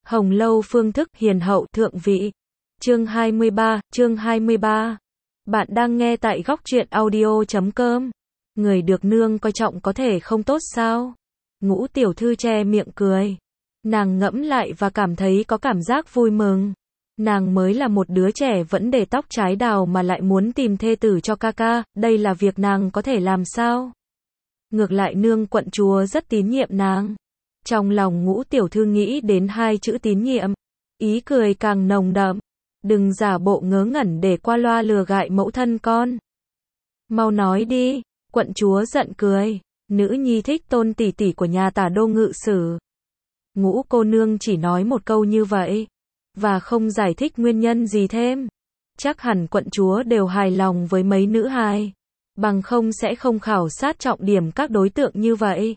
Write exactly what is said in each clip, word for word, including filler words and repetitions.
Hồng Lâu phương thức hiền hậu thượng vị. Chương hai mươi ba, chương hai mươi ba. Bạn đang nghe tại góc truyện audio chấm com. Người được nương coi trọng có thể không tốt sao? Ngũ tiểu thư che miệng cười. Nàng ngẫm lại và cảm thấy có cảm giác vui mừng. Nàng mới là một đứa trẻ vẫn để tóc trái đào mà lại muốn tìm thê tử cho ca ca, đây là việc nàng có thể làm sao? Ngược lại nương quận chúa rất tín nhiệm nàng. Trong lòng ngũ tiểu thư nghĩ đến hai chữ tín nhiệm, ý cười càng nồng đậm. Đừng giả bộ ngớ ngẩn để qua loa lừa gại mẫu thân con. Mau nói đi, quận chúa giận cười. Nữ nhi thích tôn tỷ tỷ của nhà tả đô ngự sử. Ngũ cô nương chỉ nói một câu như vậy, và không giải thích nguyên nhân gì thêm. Chắc hẳn quận chúa đều hài lòng với mấy nữ hài, bằng không sẽ không khảo sát trọng điểm các đối tượng như vậy.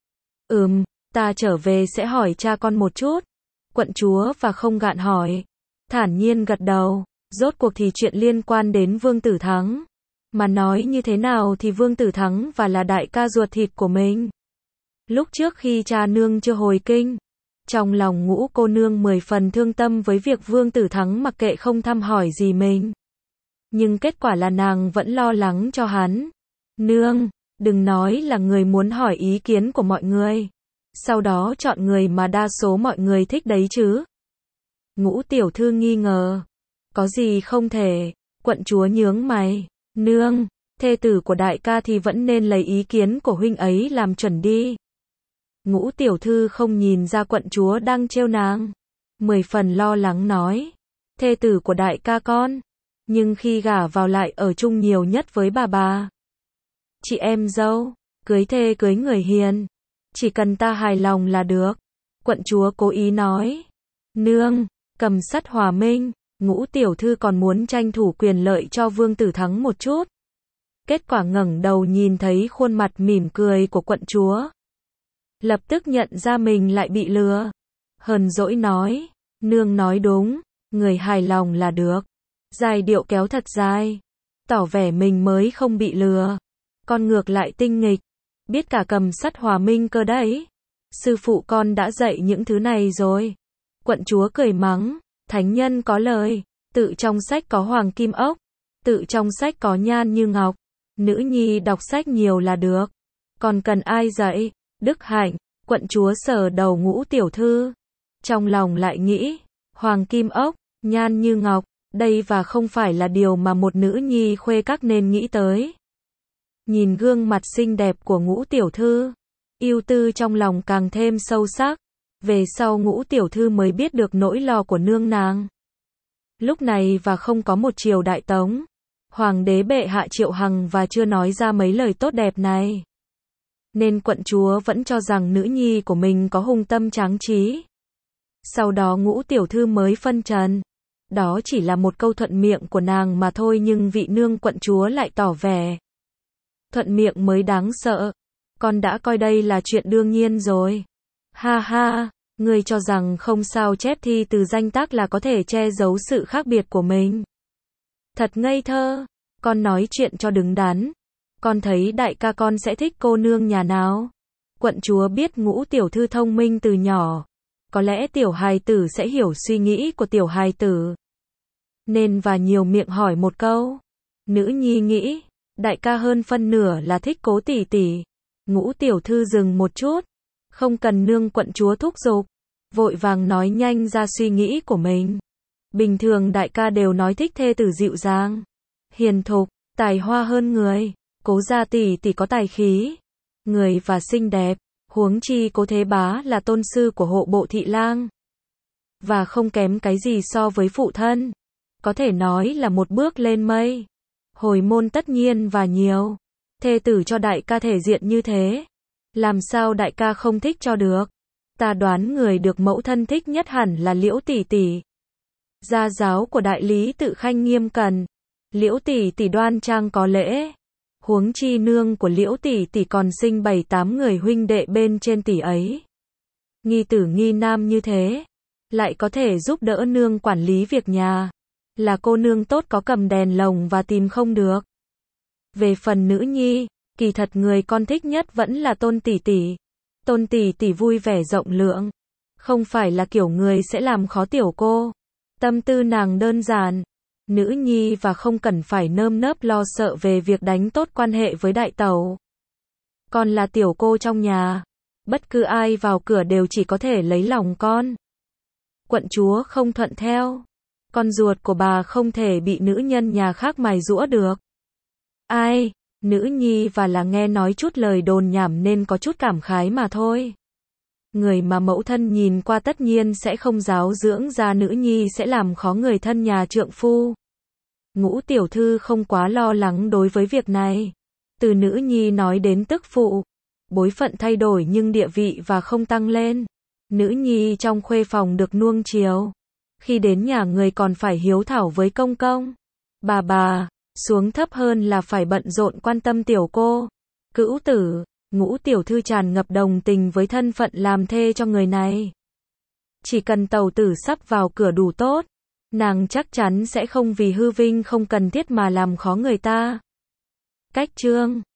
Ừm, ta trở về sẽ hỏi cha con một chút. Quận chúa và không gạn hỏi, thản nhiên gật đầu. Rốt cuộc thì chuyện liên quan đến Vương Tử Thắng. Mà nói như thế nào thì Vương Tử Thắng và là đại ca ruột thịt của mình. Lúc trước khi cha nương chưa hồi kinh, trong lòng ngũ cô nương mười phần thương tâm với việc Vương Tử Thắng mặc kệ không thăm hỏi gì mình. Nhưng kết quả là nàng vẫn lo lắng cho hắn. Nương, đừng nói là người muốn hỏi ý kiến của mọi người, sau đó chọn người mà đa số mọi người thích đấy chứ. Ngũ tiểu thư nghi ngờ. Có gì không thể? Quận chúa nhướng mày. Nương, thê tử của đại ca thì vẫn nên lấy ý kiến của huynh ấy làm chuẩn đi. Ngũ tiểu thư không nhìn ra quận chúa đang trêu nàng. Mười phần lo lắng nói. Thê tử của đại ca con. Nhưng khi gả vào lại ở chung nhiều nhất với bà bà. Chị em dâu, cưới thê cưới người hiền. Chỉ cần ta hài lòng là được. Quận chúa cố ý nói. Nương, cầm sắt hòa minh. Ngũ tiểu thư còn muốn tranh thủ quyền lợi cho Vương Tử Thắng một chút. Kết quả ngẩng đầu nhìn thấy khuôn mặt mỉm cười của quận chúa. Lập tức nhận ra mình lại bị lừa. Hờn dỗi nói. Nương nói đúng, người hài lòng là được. Giai điệu kéo thật dài, tỏ vẻ mình mới không bị lừa. Con ngược lại tinh nghịch, biết cả cầm sắt hòa minh cơ đấy. Sư phụ con đã dạy những thứ này rồi. Quận chúa cười mắng. Thánh nhân có lời, tự trong sách có hoàng kim ốc, tự trong sách có nhan như ngọc. Nữ nhi đọc sách nhiều là được. Còn cần ai dạy? Đức hạnh. Quận chúa sờ đầu ngũ tiểu thư. Trong lòng lại nghĩ, hoàng kim ốc, nhan như ngọc, đây và không phải là điều mà một nữ nhi khuê các nên nghĩ tới. Nhìn gương mặt xinh đẹp của ngũ tiểu thư, ưu tư trong lòng càng thêm sâu sắc. Về sau ngũ tiểu thư mới biết được nỗi lo của nương nàng. Lúc này và không có một triều đại Tống, hoàng đế bệ hạ Triệu Hằng và chưa nói ra mấy lời tốt đẹp này. Nên quận chúa vẫn cho rằng nữ nhi của mình có hùng tâm tráng trí. Sau đó ngũ tiểu thư mới phân trần. Đó chỉ là một câu thuận miệng của nàng mà thôi, nhưng vị nương quận chúa lại tỏ vẻ. Thuận miệng mới đáng sợ. Con đã coi đây là chuyện đương nhiên rồi. Ha ha, ngươi cho rằng không sao chép thi từ danh tác là có thể che giấu sự khác biệt của mình. Thật ngây thơ, con nói chuyện cho đứng đắn. Con thấy đại ca con sẽ thích cô nương nhà nào? Quận chúa biết ngũ tiểu thư thông minh từ nhỏ. Có lẽ tiểu hài tử sẽ hiểu suy nghĩ của tiểu hài tử. Nên và nhiều miệng hỏi một câu. Nữ nhi nghĩ, đại ca hơn phân nửa là thích cố tỷ tỷ. Ngũ tiểu thư dừng một chút. Không cần nương quận chúa thúc giục, vội vàng nói nhanh ra suy nghĩ của mình. Bình thường đại ca đều nói thích thê tử dịu dàng, hiền thục, tài hoa hơn người. Cố gia tỷ tỷ có tài khí, người và xinh đẹp, huống chi Cố Thế Bá là tôn sư của hộ bộ thị lang, và không kém cái gì so với phụ thân. Có thể nói là một bước lên mây. Hồi môn tất nhiên và nhiều. Thê tử cho đại ca thể diện như thế, làm sao đại ca không thích cho được? Ta đoán người được mẫu thân thích nhất hẳn là Liễu tỷ tỷ. Gia giáo của đại lý tự khanh nghiêm cẩn. Liễu tỷ tỷ đoan trang có lễ. Huống chi nương của Liễu tỷ tỷ còn sinh bảy tám người huynh đệ bên trên tỷ ấy. Nghi tử nghi nam như thế, lại có thể giúp đỡ nương quản lý việc nhà. Là cô nương tốt có cầm đèn lồng và tìm không được. Về phần nữ nhi, kỳ thật người con thích nhất vẫn là Tôn tỷ tỷ. Tôn tỷ tỷ vui vẻ rộng lượng, Không phải là kiểu người sẽ làm khó tiểu cô. Tâm tư nàng đơn giản. Nữ nhi và không cần phải nơm nớp lo sợ về việc đánh tốt quan hệ với đại tẩu. Con là tiểu cô trong nhà. Bất cứ ai vào cửa đều chỉ có thể lấy lòng con. Quận chúa không thuận theo. Con ruột của bà không thể bị nữ nhân nhà khác mài giũa được. Ai? Nữ nhi và là nghe nói chút lời đồn nhảm nên có chút cảm khái mà thôi. Người mà mẫu thân nhìn qua tất nhiên sẽ không giáo dưỡng ra nữ nhi sẽ làm khó người thân nhà trượng phu. Ngũ tiểu thư không quá lo lắng đối với việc này. Từ nữ nhi nói đến tức phụ. Bối phận thay đổi nhưng địa vị và không tăng lên. Nữ nhi trong khuê phòng được nuông chiều. Khi đến nhà người còn phải hiếu thảo với công công. Bà bà, xuống thấp hơn là phải bận rộn quan tâm tiểu cô. Cữu tử, ngũ tiểu thư tràn ngập đồng tình với thân phận làm thê cho người này. Chỉ cần tàu tử sắp vào cửa đủ tốt, nàng chắc chắn sẽ không vì hư vinh không cần thiết mà làm khó người ta. Cách chương